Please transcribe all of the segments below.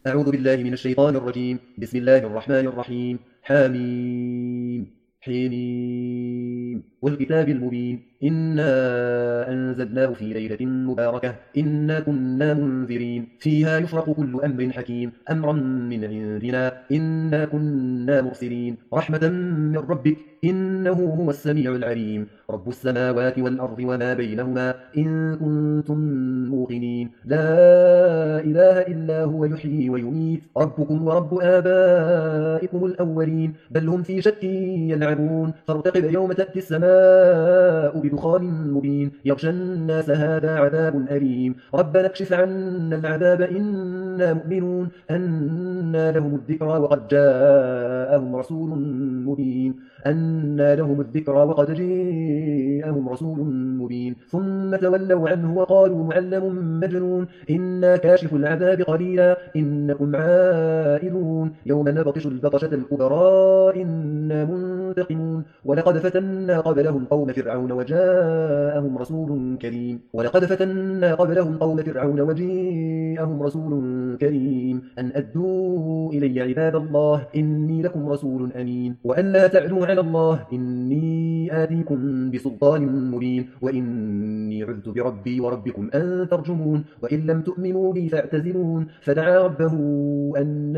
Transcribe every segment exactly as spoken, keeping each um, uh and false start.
أعوذ بالله من الشيطان الرجيم. بسم الله الرحمن الرحيم. حاميم حميم والكتاب المبين. إنا أنزلناه في ليلة مباركة إنا كنا منذرين فيها يفرق كل أمر حكيم أمرا من عندنا إنا كنا مرسلين رحمة من ربك إنه هو السميع العليم رب السماوات والأرض وما بينهما إن كنتم موقنين لا إله إلا هو يحيي ويميت ربكم ورب آبائكم الأولين بل هم في شك يلعبون فارتقب يوم تأتي السماء بدخان مبين يغشى الناس هذا عذاب أليم ربنا اكشف عنا العذاب إنا مؤمنون أنى لهم الذكرى وقد جاءهم رسول مبين أنى لهم الذكرى وقد جاءهم رسول مبين ثم تولوا عنه وقالوا معلم مجنون إنا كاشف العذاب قليلا إنكم عائلون يوم نبطش البطشة الكبرى إنا منتقمون ولقد فتنا قبلهم قوم فرعون وجاءهم رسول كريم ولقد فتنا قبلهم قوم فرعون وجاءهم رسول كريم أن أدوا إلي عباد الله إني لكم رسول أمين وأن لا تعلوا على الله إني آتيكم بسلطان مبين وإني عذت بربي وربكم أن ترجمون وإن لم تؤمنوا بي فاعتزلون فدعا ربه أن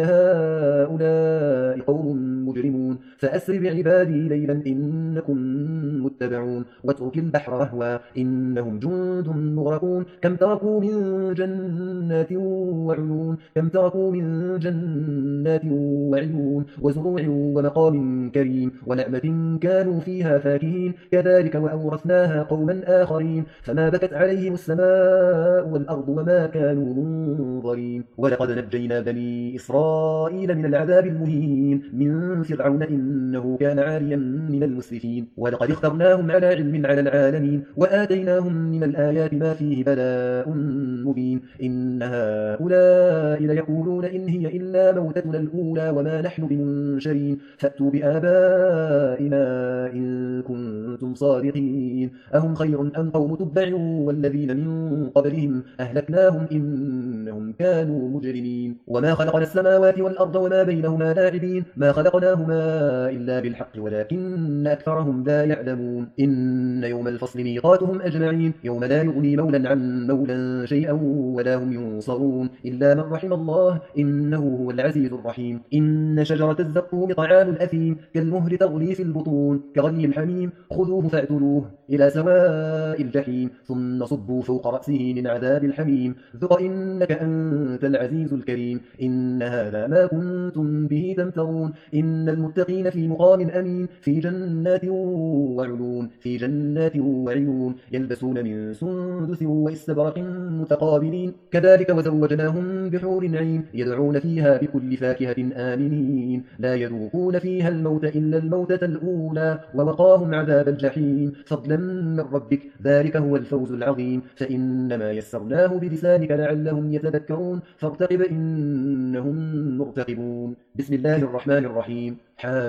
هؤلاء قوم مجرمون فأسر بعبادي ليلا إنكم متبعون واترك البحر رهوا إنهم جند مغرقون كم تركوا من جنات وعيون كم تركوا من جنات وعيون وزروع ومقام كريم ونعمة كانوا فيها فاكهين كذلك وأورثناها قوما آخرين فما بكت عليهم السماء والأرض وما كانوا منظرين ولقد نجينا بني إسرائيل من العذاب المهين من فرعون إنه كان عاليا من المسرفين ولقد اخترناهم على علم على العالمين وآتيناهم من الآيات ما فيه بلاء مبين إن هؤلاء ليقولون إن هي إلا موتتنا الأولى وما نحن بمنشرين فأتوا بآبائنا إن كنتم صادقين أهم خير أم قوم تبع والذين من قبلهم أهلكناهم إنهم كانوا مجرمين وما خلقنا السماوات والأرض وما بينهما لاعبين ما خلقناهما إلا بالحق ولكن أكثرهم لا يعلمون إن يوم الفصل ميقاتهم أجمعين يوم لا يغني مولا عن مولا شيئا ولا هم ينصرون إلا من رحم الله إنه هو العزيز الرحيم إن شجرة الزقوم طعام الأثيم كالمهل تغلي في البطون كغلي الحميم خذوه فاعتلوه إلى سواء الجحيم ثم صبوا فوق رأسه من عذاب الحميم ذق إنك أنت العزيز الكريم إن هذا ما كنتم به تمترون إن المتقين في مقام أمين في جنات وعيون في جنات وعيون يلبسون من سندس واستبرق متقابلين كذلك وزوجناهم بحور عين يدعون فيها بكل فاكهة آمنين لا يذوقون فيها الموت إلا الموتة الأولى ووقاهم عذاب الجحيم فضلا من ربك ذلك هو الفوز العظيم فإنما يسرناه بلسانك لعلهم يتذكرون فارتقب إنهم مرتقبون بسم الله الرحمن الرحيم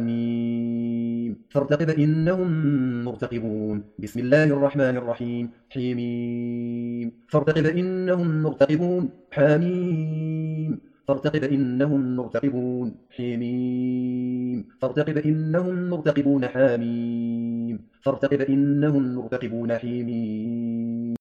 حاميم فارتقب إنهم مرتقبون بسم الله الرحمن الرحيم حميم فارتقب إنهم مرتقبون حاميم فارتقب إنهم مرتقبون حميم فارتقب إنهم مرتقبون حاميم فارتقب إنهم مرتقبون حميم